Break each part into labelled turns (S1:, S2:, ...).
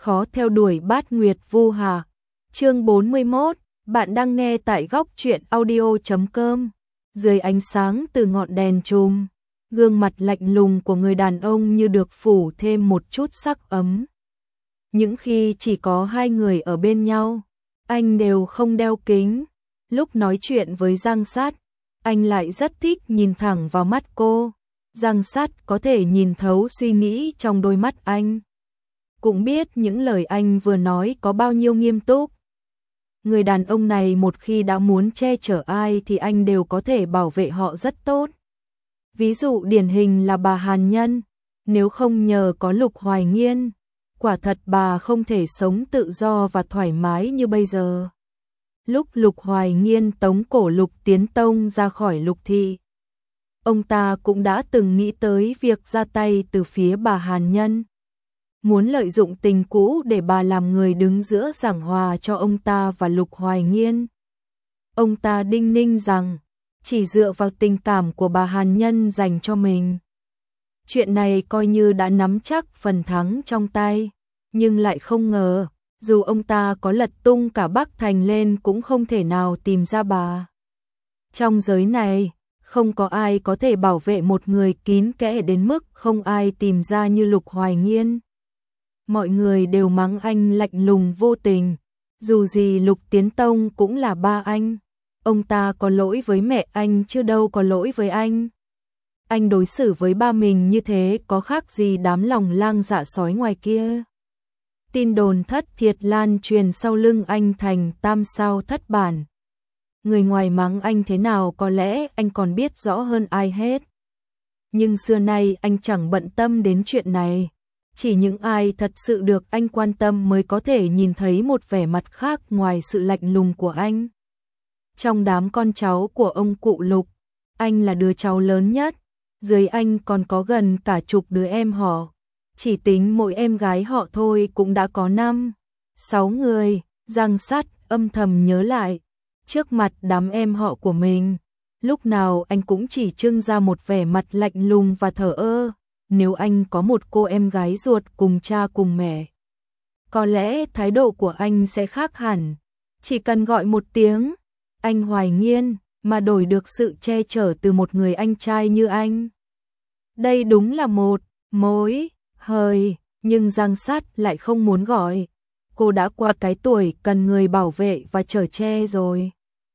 S1: khó theo đuổi Bát Nguyệt Vu Hà. Chương 41, bạn đang nghe tại góc truyện audio.com. Dưới ánh sáng từ ngọn đèn chùm, gương mặt lạnh lùng của người đàn ông như được phủ thêm một chút sắc ấm. Những khi chỉ có hai người ở bên nhau, anh đều không đeo kính. Lúc nói chuyện với Giang Sát, anh lại rất thích nhìn thẳng vào mắt cô. Giang Sát có thể nhìn thấu suy nghĩ trong đôi mắt anh, cũng biết những lời anh vừa nói có bao nhiêu nghiêm túc. Người đàn ông này một khi đã muốn che chở ai thì anh đều có thể bảo vệ họ rất tốt. Ví dụ điển hình là bà Hàn Nhân, nếu không nhờ có Lục Hoài Nghiên, quả thật bà không thể sống tự do và thoải mái như bây giờ. Lúc Lục Hoài Nghiên tống cổ Lục Tiến Tông ra khỏi Lục thị, ông ta cũng đã từng nghĩ tới việc ra tay từ phía bà Hàn Nhân, muốn lợi dụng tình cũ để bà làm người đứng giữa giảng hòa cho ông ta và Lục Hoài Nghiên. Ông ta đinh ninh rằng chỉ dựa vào tình cảm của bà Hàn Nhân dành cho mình, chuyện này coi như đã nắm chắc phần thắng trong tay, nhưng lại không ngờ, dù ông ta có lật tung cả Bắc Thành lên cũng không thể nào tìm ra bà. Trong giới này, không có ai có thể bảo vệ một người kín kẽ đến mức không ai tìm ra như Lục Hoài Nghiên. Mọi người đều mắng anh lạnh lùng vô tình, dù gì Lục Tiến Tông cũng là ba anh. Ông ta có lỗi với mẹ anh chứ đâu có lỗi với anh. Anh đối xử với ba mình như thế có khác gì đám lòng lang dạ sói ngoài kia. Tin đồn thất thiệt lan truyền sau lưng anh thành tam sao thất bản. Người ngoài mắng anh thế nào có lẽ anh còn biết rõ hơn ai hết. Nhưng xưa nay anh chẳng bận tâm đến chuyện này. Chỉ những ai thật sự được anh quan tâm mới có thể nhìn thấy một vẻ mặt khác ngoài sự lạnh lùng của anh. Trong đám con cháu của ông cụ Lục, anh là đứa cháu lớn nhất, dưới anh còn có gần cả chục đứa em họ. Chỉ tính mỗi em gái họ thôi cũng đã có 5-6 người. Giang Sát âm thầm nhớ lại, trước mặt đám em họ của mình, lúc nào anh cũng chỉ trưng ra một vẻ mặt lạnh lùng và thờ ơ. Nếu anh có một cô em gái ruột cùng cha cùng mẹ, có lẽ thái độ của anh sẽ khác hẳn. Chỉ cần gọi một tiếng anh Hoài Nghiên mà đổi được sự che chở từ một người anh trai như anh. Đây đúng là một mối hời, nhưng Giang Sát lại không muốn gọi. Cô đã qua cái tuổi cần người bảo vệ và chở che rồi.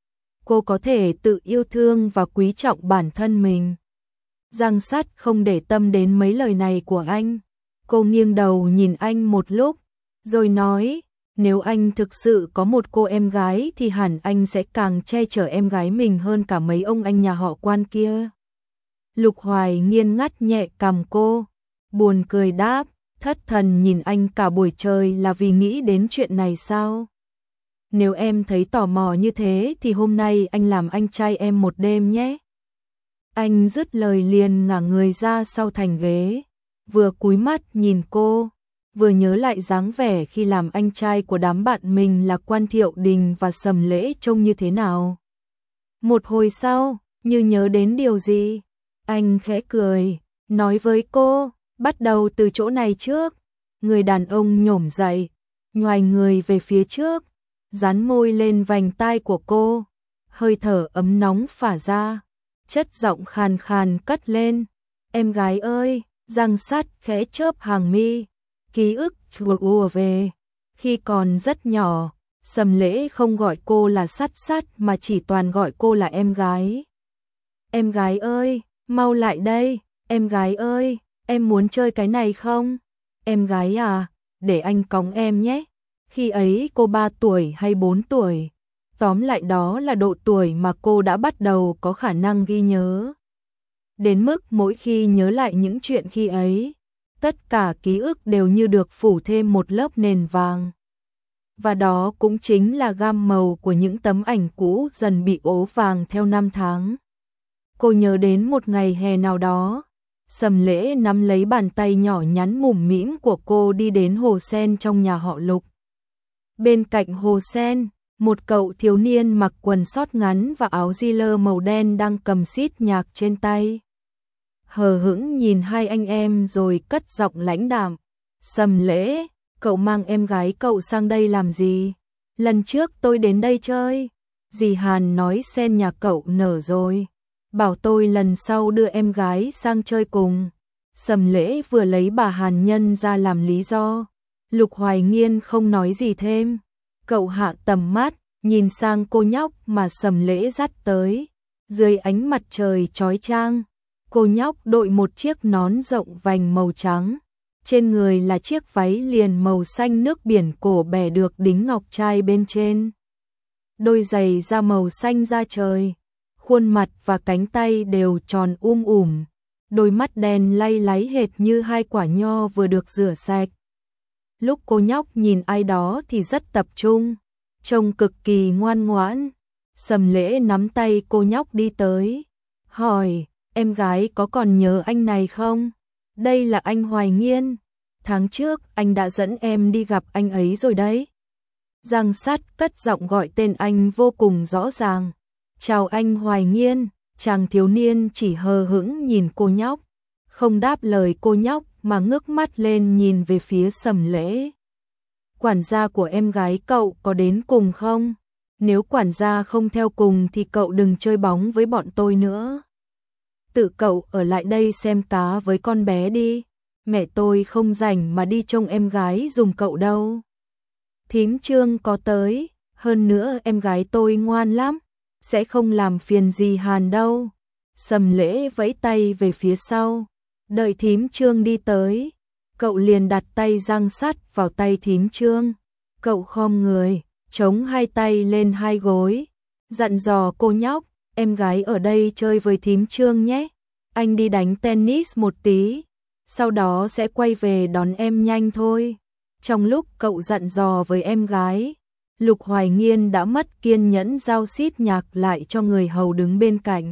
S1: Cô có thể tự yêu thương và quý trọng bản thân mình. Giang Sát không để tâm đến mấy lời này của anh. Cô nghiêng đầu nhìn anh một lúc, rồi nói, nếu anh thực sự có một cô em gái thì hẳn anh sẽ càng che chở em gái mình hơn cả mấy ông anh nhà họ Quan kia. Lục Hoài Nghiên ngắt nhẹ cằm cô, buồn cười đáp, thất thần nhìn anh cả buổi trời là vì nghĩ đến chuyện này sao? Nếu em thấy tò mò như thế thì hôm nay anh làm anh trai em một đêm nhé. Anh dứt lời liền ngả người ra sau thành ghế, vừa cúi mắt nhìn cô, vừa nhớ lại dáng vẻ khi làm anh trai của đám bạn mình là Quan Thiệu Đình và Sầm Lễ trông như thế nào. Một hồi sau, như nhớ đến điều gì, anh khẽ cười, nói với cô, bắt đầu từ chỗ này trước. Người đàn ông nhổm dậy, nhoài người về phía trước, dán môi lên vành tai của cô, hơi thở ấm nóng phả ra, chất giọng khàn khàn cất lên, em gái ơi. Giang Sát khẽ chớp hàng mi, ký ức ùa về. Khi còn rất nhỏ, Sầm Lễ không gọi cô là Sát Sát mà chỉ toàn gọi cô là em gái. Em gái ơi, mau lại đây, em gái ơi, em muốn chơi cái này không? Em gái à, để anh cõng em nhé. Khi ấy cô 3 tuổi hay 4 tuổi, tóm lại đó là độ tuổi mà cô đã bắt đầu có khả năng ghi nhớ. Đến mức mỗi khi nhớ lại những chuyện khi ấy, tất cả ký ức đều như được phủ thêm một lớp nền vàng. Và đó cũng chính là gam màu của những tấm ảnh cũ dần bị ố vàng theo năm tháng. Cô nhớ đến một ngày hè nào đó, Sầm Lễ nắm lấy bàn tay nhỏ nhắn mủm mĩm của cô đi đến hồ sen trong nhà họ Lục. Bên cạnh hồ sen, một cậu thiếu niên mặc quần sót ngắn và áo di-lơ màu đen đang cầm xít nhạc trên tay. Hờ hững nhìn hai anh em rồi cất giọng lãnh đạm, Sầm Lễ, cậu mang em gái cậu sang đây làm gì? Lần trước tôi đến đây chơi, dì Hàn nói sen nhà cậu nở rồi, bảo tôi lần sau đưa em gái sang chơi cùng. Sầm Lễ vừa lấy bà Hàn Nhân ra làm lý do. Lục Hoài Nghiên không nói gì thêm. Cậu hạ tầm mắt, nhìn sang cô nhóc mà Sầm Lễ dắt tới. Dưới ánh mặt trời chói chang, cô nhóc đội một chiếc nón rộng vành màu trắng. Trên người là chiếc váy liền màu xanh nước biển cổ bẻ được đính ngọc trai bên trên. Đôi giày da màu xanh da trời. Khuôn mặt và cánh tay đều tròn ủm. Đôi mắt đen lay láy hệt như hai quả nho vừa được rửa sạch. Lúc cô nhóc nhìn ai đó thì rất tập trung, trông cực kỳ ngoan ngoãn. Sầm Lễ nắm tay cô nhóc đi tới, hỏi, em gái có còn nhớ anh này không? Đây là anh Hoài Nghiên, tháng trước anh đã dẫn em đi gặp anh ấy rồi đấy. Giang Sắt cất giọng gọi tên anh vô cùng rõ ràng. Chào anh Hoài Nghiên. Chàng thiếu niên chỉ hờ hững nhìn cô nhóc, không đáp lời cô nhóc mà ngước mắt lên nhìn về phía Sầm Lễ. Quản gia của em gái cậu có đến cùng không? Nếu quản gia không theo cùng thì cậu đừng chơi bóng với bọn tôi nữa. Tự cậu ở lại đây xem cá với con bé đi. Mẹ tôi không rảnh mà đi trông em gái giùm cậu đâu. Thím Trương có tới, hơn nữa em gái tôi ngoan lắm, sẽ không làm phiền gì Hàn đâu. Sầm Lễ vẫy tay về phía sau, đợi thím Trương đi tới, cậu liền đặt tay Giang Sắt vào tay thím Trương. Cậu khom người, chống hai tay lên hai gối, dặn dò cô nhóc, em gái ở đây chơi với thím Trương nhé. Anh đi đánh tennis một tí, sau đó sẽ quay về đón em nhanh thôi. Trong lúc cậu dặn dò với em gái, Lục Hoài Nghiên đã mất kiên nhẫn giao xít nhạc lại cho người hầu đứng bên cạnh.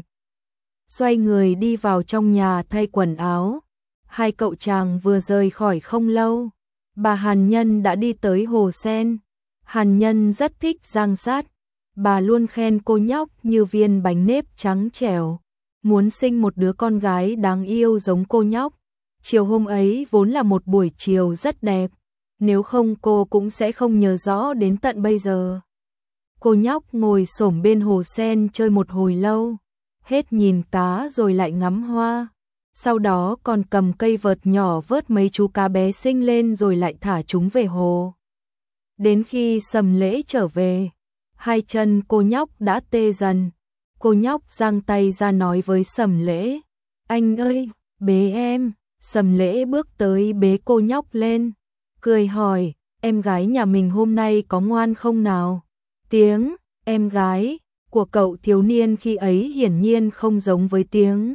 S1: Xoay người đi vào trong nhà thay quần áo. Hai cậu chàng vừa rời khỏi không lâu, bà Hàn Nhân đã đi tới hồ sen. Hàn Nhân rất thích Giang Sắt, bà luôn khen cô nhóc như viên bánh nếp trắng trẻo, muốn sinh một đứa con gái đáng yêu giống cô nhóc. Chiều hôm ấy vốn là một buổi chiều rất đẹp, nếu không cô cũng sẽ không nhớ rõ đến tận bây giờ. Cô nhóc ngồi xổm bên hồ sen chơi một hồi lâu, hết nhìn cá rồi lại ngắm hoa, sau đó còn cầm cây vợt nhỏ vớt mấy chú cá bé xinh lên rồi lại thả chúng về hồ. Đến khi Sầm Lễ trở về, hai chân cô nhóc đã tê dần. Cô nhóc giang tay ra nói với Sầm Lễ, anh ơi, bế em. Sầm Lễ bước tới bế cô nhóc lên, cười hỏi, em gái nhà mình hôm nay có ngoan không nào? Tiếng em gái của cậu thiếu niên khi ấy hiển nhiên không giống với tiếng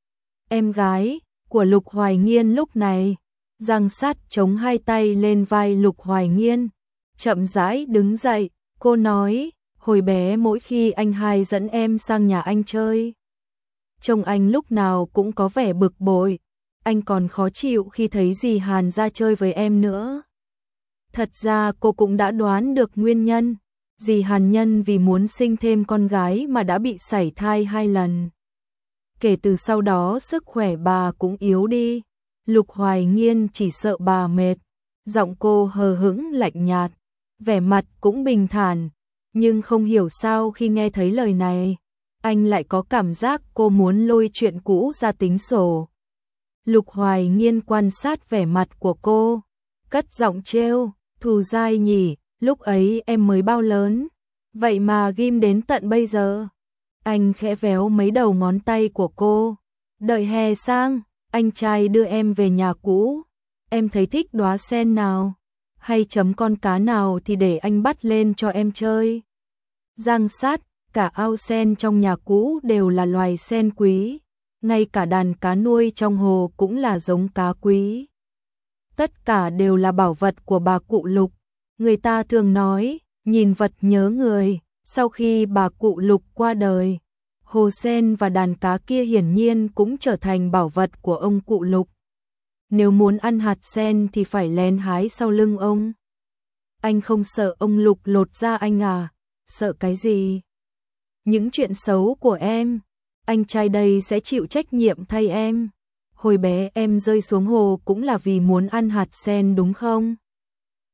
S1: em gái của Lục Hoài Nghiên lúc này. Giang Sắt chống hai tay lên vai Lục Hoài Nghiên, chậm rãi đứng dậy, cô nói, hồi bé mỗi khi anh hai dẫn em sang nhà anh chơi, trông anh lúc nào cũng có vẻ bực bội, anh còn khó chịu khi thấy dì Hàn ra chơi với em nữa. Thật ra cô cũng đã đoán được nguyên nhân, dì Hàn Nhân vì muốn sinh thêm con gái mà đã bị sảy thai 2 lần. Kể từ sau đó sức khỏe bà cũng yếu đi. Lục Hoài Nghiên chỉ sợ bà mệt, giọng cô hờ hững lạnh nhạt, vẻ mặt cũng bình thản, nhưng không hiểu sao khi nghe thấy lời này, anh lại có cảm giác cô muốn lôi chuyện cũ ra tính sổ. Lục Hoài Nghiên quan sát vẻ mặt của cô, cất giọng trêu, Thù dai nhỉ, lúc ấy em mới bao lớn, vậy mà ghim đến tận bây giờ. Anh khẽ véo mấy đầu ngón tay của cô, đợi hè sang, anh trai đưa em về nhà cũ, em thấy thích đóa sen nào, hay chấm con cá nào thì để anh bắt lên cho em chơi. Giang Sắt, cả ao sen trong nhà cũ đều là loài sen quý, ngay cả đàn cá nuôi trong hồ cũng là giống cá quý. Tất cả đều là bảo vật của bà cụ Lục. Người ta thường nói, nhìn vật nhớ người, sau khi bà cụ Lục qua đời, hồ sen và đàn cá kia hiển nhiên cũng trở thành bảo vật của ông cụ Lục. Nếu muốn ăn hạt sen thì phải lén hái sau lưng ông. Anh không sợ ông Lục lột da anh à? Sợ cái gì? Những chuyện xấu của em, anh trai đây sẽ chịu trách nhiệm thay em. Hồi bé em rơi xuống hồ cũng là vì muốn ăn hạt sen đúng không?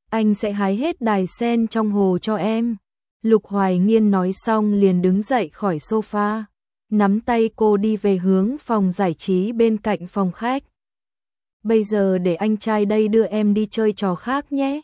S1: anh sẽ hái hết đài sen trong hồ cho em. Lục Hoài Nghiên nói xong liền đứng dậy khỏi sofa, nắm tay cô đi về hướng phòng giải trí bên cạnh phòng khách. Bây giờ để anh trai đây đưa em đi chơi trò khác nhé.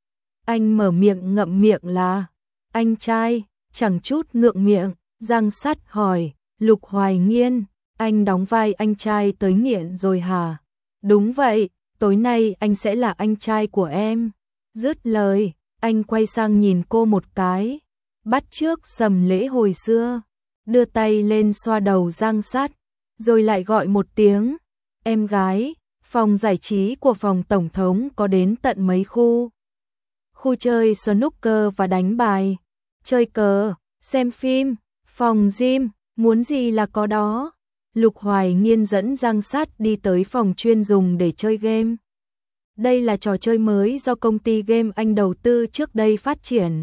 S1: Anh mở miệng ngậm miệng là, anh trai, chẳng chút ngượng miệng, Giang Sắt hỏi, Lục Hoài Nghiên, anh đóng vai anh trai tới nghiện rồi hả? Đúng vậy, tối nay anh sẽ là anh trai của em. Dứt lời, anh quay sang nhìn cô một cái, bắt chước Sầm Lễ hồi xưa, đưa tay lên xoa đầu Giang Sắt, rồi lại gọi một tiếng, em gái. Phòng giải trí của phòng tổng thống có đến tận mấy khu. Khu chơi snooker và đánh bài, chơi cờ, xem phim, phòng gym, muốn gì là có đó. Lục Hoài Nghiên dẫn Giang Sắt đi tới phòng chuyên dùng để chơi game. Đây là trò chơi mới do công ty game anh đầu tư trước đây phát triển.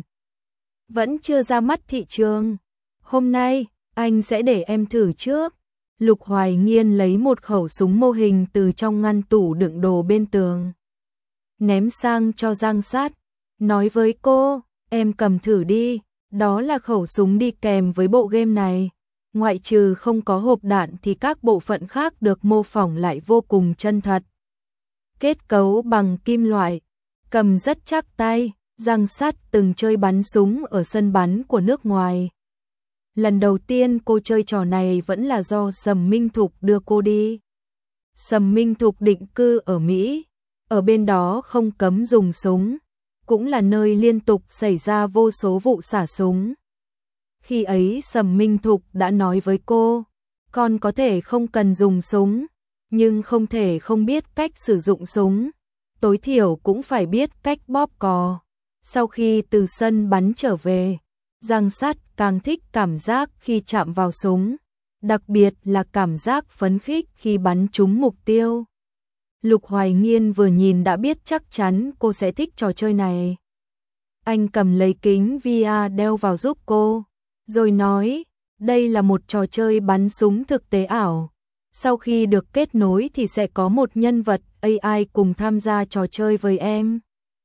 S1: Vẫn chưa ra mắt thị trường. Hôm nay, anh sẽ để em thử trước. Lục Hoài Nghiên lấy một khẩu súng mô hình từ trong ngăn tủ đựng đồ bên tường, ném sang cho Giang Sắt, nói với cô, em cầm thử đi, đó là khẩu súng đi kèm với bộ game này. Ngoại trừ không có hộp đạn thì các bộ phận khác được mô phỏng lại vô cùng chân thật. Kết cấu bằng kim loại, cầm rất chắc tay. Giang Sắt từng chơi bắn súng ở sân bắn của nước ngoài. Lần đầu tiên cô chơi trò này vẫn là do Sầm Minh Thục đưa cô đi. Sầm Minh Thục định cư ở Mỹ, ở bên đó không cấm dùng súng, cũng là nơi liên tục xảy ra vô số vụ xả súng. Khi ấy Sầm Minh Thục đã nói với cô, con có thể không cần dùng súng, nhưng không thể không biết cách sử dụng súng, tối thiểu cũng phải biết cách bóp cò. Sau khi từ sân bắn trở về, Giang Sắt càng thích cảm giác khi chạm vào súng, đặc biệt là cảm giác phấn khích khi bắn trúng mục tiêu. Lục Hoài Nghiên vừa nhìn đã biết chắc chắn cô sẽ thích trò chơi này. Anh cầm lấy kính VR đeo vào giúp cô, rồi nói, đây là một trò chơi bắn súng thực tế ảo. Sau khi được kết nối thì sẽ có một nhân vật AI cùng tham gia trò chơi với em.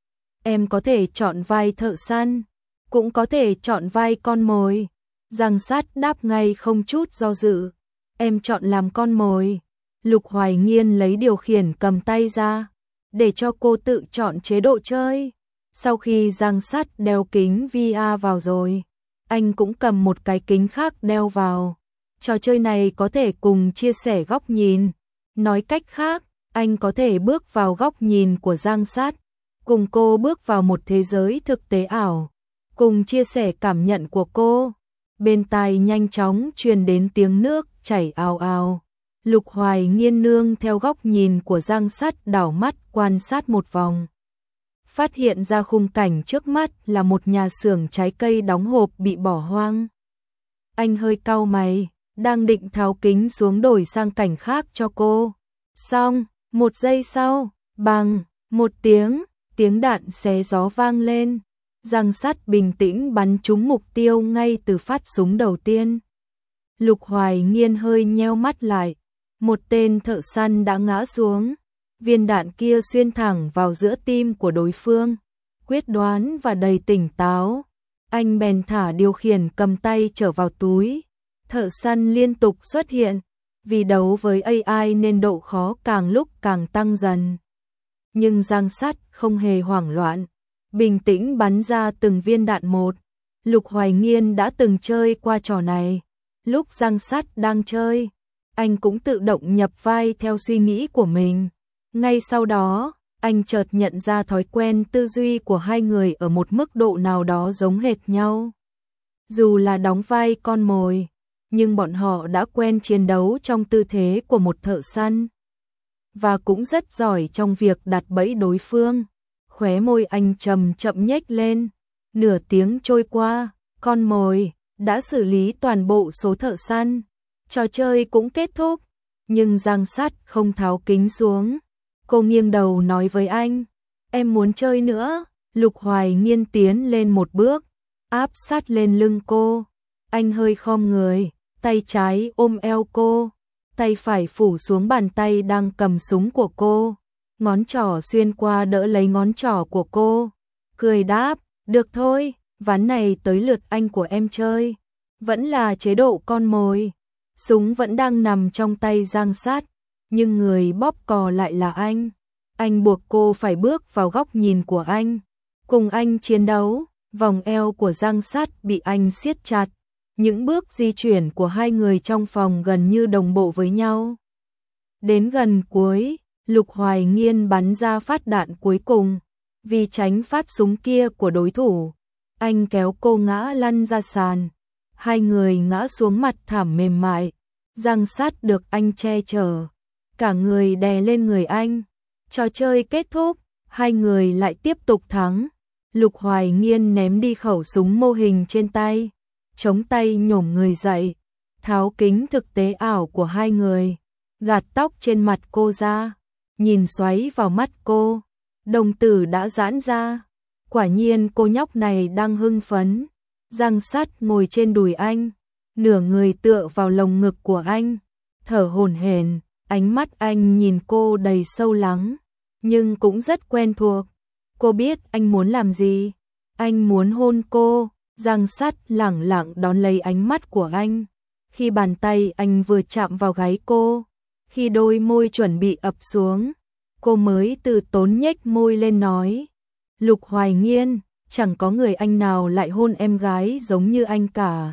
S1: Em có thể chọn vai thợ săn, cũng có thể chọn vai con mồi. Giang Sắt đáp ngay không chút do dự, em chọn làm con mồi. Lục Hoài Nghiên lấy điều khiển cầm tay ra, để cho cô tự chọn chế độ chơi. Sau khi Giang Sắt đeo kính VR vào rồi, anh cũng cầm một cái kính khác đeo vào. Trò chơi này có thể cùng chia sẻ góc nhìn. Nói cách khác, anh có thể bước vào góc nhìn của Giang Sắt, cùng cô bước vào một thế giới thực tế ảo, cùng chia sẻ cảm nhận của cô. Bên tai nhanh chóng truyền đến tiếng nước chảy ào ào. Lục Hoài Nghiên nương theo góc nhìn của Giang Sắt đảo mắt quan sát một vòng. Phát hiện ra khung cảnh trước mắt là một nhà xưởng trái cây đóng hộp bị bỏ hoang. Anh hơi cau mày, đang định tháo kính xuống đổi sang cảnh khác cho cô. Xong, một giây sau, bằng một tiếng đạn xé gió vang lên. Giang Sắt bình tĩnh bắn trúng mục tiêu ngay từ phát súng đầu tiên. Lục Hoài Nghiên hơi nheo mắt lại. Một tên thợ săn đã ngã xuống. Viên đạn kia xuyên thẳng vào giữa tim của đối phương. Quyết đoán và đầy tỉnh táo, anh bèn thả điều khiển cầm tay trở vào túi. Thợ săn liên tục xuất hiện. Vì đấu với AI nên độ khó càng lúc càng tăng dần. Nhưng Giang Sắt không hề hoảng loạn, bình tĩnh bắn ra từng viên đạn một. Lục Hoài Nghiên đã từng chơi qua trò này. Lúc Giang Sắt đang chơi, anh cũng tự động nhập vai theo suy nghĩ của mình. Ngay sau đó, anh chợt nhận ra thói quen tư duy của hai người ở một mức độ nào đó giống hệt nhau. Dù là đóng vai con mồi, nhưng bọn họ đã quen chiến đấu trong tư thế của một thợ săn. Và cũng rất giỏi trong việc đặt bẫy đối phương. Khóe môi anh chậm chậm nhếch lên. Nửa tiếng trôi qua, con mồi đã xử lý toàn bộ số thợ săn. Trò chơi cũng kết thúc, nhưng Giang Sắt không tháo kính xuống. Cô nghiêng đầu nói với anh, em muốn chơi nữa. Lục Hoài Nghiên tiến lên một bước, áp sát lên lưng cô. Anh hơi khom người, tay trái ôm eo cô, tay phải phủ xuống bàn tay đang cầm súng của cô. Ngón trỏ xuyên qua đỡ lấy ngón trỏ của cô, cười đáp, được thôi, ván này tới lượt anh của em chơi. Vẫn là chế độ con mồi. Súng vẫn đang nằm trong tay Giang Sát, nhưng người bóp cò lại là anh. Anh buộc cô phải bước vào góc nhìn của anh, cùng anh chiến đấu. Vòng eo của Giang Sát bị anh siết chặt. Những bước di chuyển của hai người trong phòng gần như đồng bộ với nhau. Đến gần cuối, Lục Hoài Nghiên bắn ra phát đạn cuối cùng. Vì tránh phát súng kia của đối thủ, anh kéo cô ngã lăn ra sàn. Hai người ngã xuống mặt thảm mềm mại. Giang Sát được anh che chở, cả người đè lên người anh. Trò chơi kết thúc, hai người lại tiếp tục thắng. Lục Hoài Nghiên ném đi khẩu súng mô hình trên tay, chống tay nhổm người dậy, tháo kính thực tế ảo của hai người, gạt tóc trên mặt cô ra, nhìn xoáy vào mắt cô. Đồng tử đã giãn ra. Quả nhiên cô nhóc này đang hưng phấn. Giang Sát ngồi trên đùi anh, nửa người tựa vào lồng ngực của anh, thở hổn hển. Ánh mắt anh nhìn cô đầy sâu lắng, nhưng cũng rất quen thuộc. Cô biết anh muốn làm gì. Anh muốn hôn cô. Giang Sát lẳng lặng đón lấy ánh mắt của anh. Khi bàn tay anh vừa chạm vào gáy cô, khi đôi môi chuẩn bị ập xuống, cô mới từ tốn nhếch môi lên nói, Lục Hoài Nghiên, chẳng có người anh nào lại hôn em gái giống như anh cả.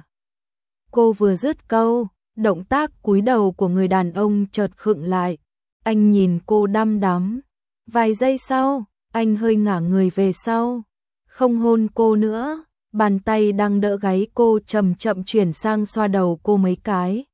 S1: Cô vừa dứt câu, động tác cúi đầu của người đàn ông chợt khựng lại. Anh nhìn cô đăm đắm. Vài giây sau, anh hơi ngả người về sau, không hôn cô nữa. Bàn tay đang đỡ gáy cô chậm chậm chuyển sang xoa đầu cô mấy cái.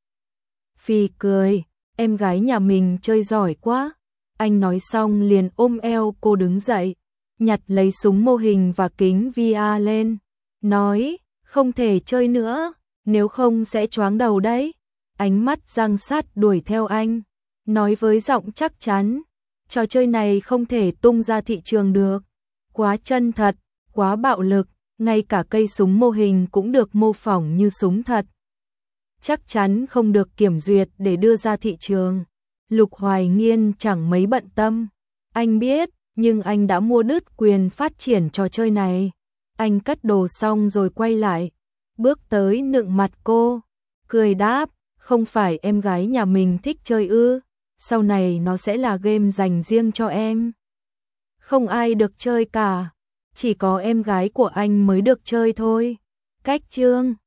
S1: Phì cười, em gái nhà mình chơi giỏi quá. Anh nói xong liền ôm eo cô đứng dậy, nhặt lấy súng mô hình và kính VR lên, nói, không thể chơi nữa, nếu không sẽ choáng đầu đấy. Ánh mắt Giang Sát đuổi theo anh, nói với giọng chắc chắn, trò chơi này không thể tung ra thị trường được, quá chân thật, quá bạo lực, ngay cả cây súng mô hình cũng được mô phỏng như súng thật. Chắc chắn không được kiểm duyệt để đưa ra thị trường. Lục Hoài Nghiên chẳng mấy bận tâm. Anh biết, nhưng anh đã mua đứt quyền phát triển trò chơi này. Anh cất đồ xong rồi quay lại, bước tới nựng mặt cô, cười đáp, không phải em gái nhà mình thích chơi ư, sau này nó sẽ là game dành riêng cho em. Không ai được chơi cả, chỉ có em gái của anh mới được chơi thôi. Cách chương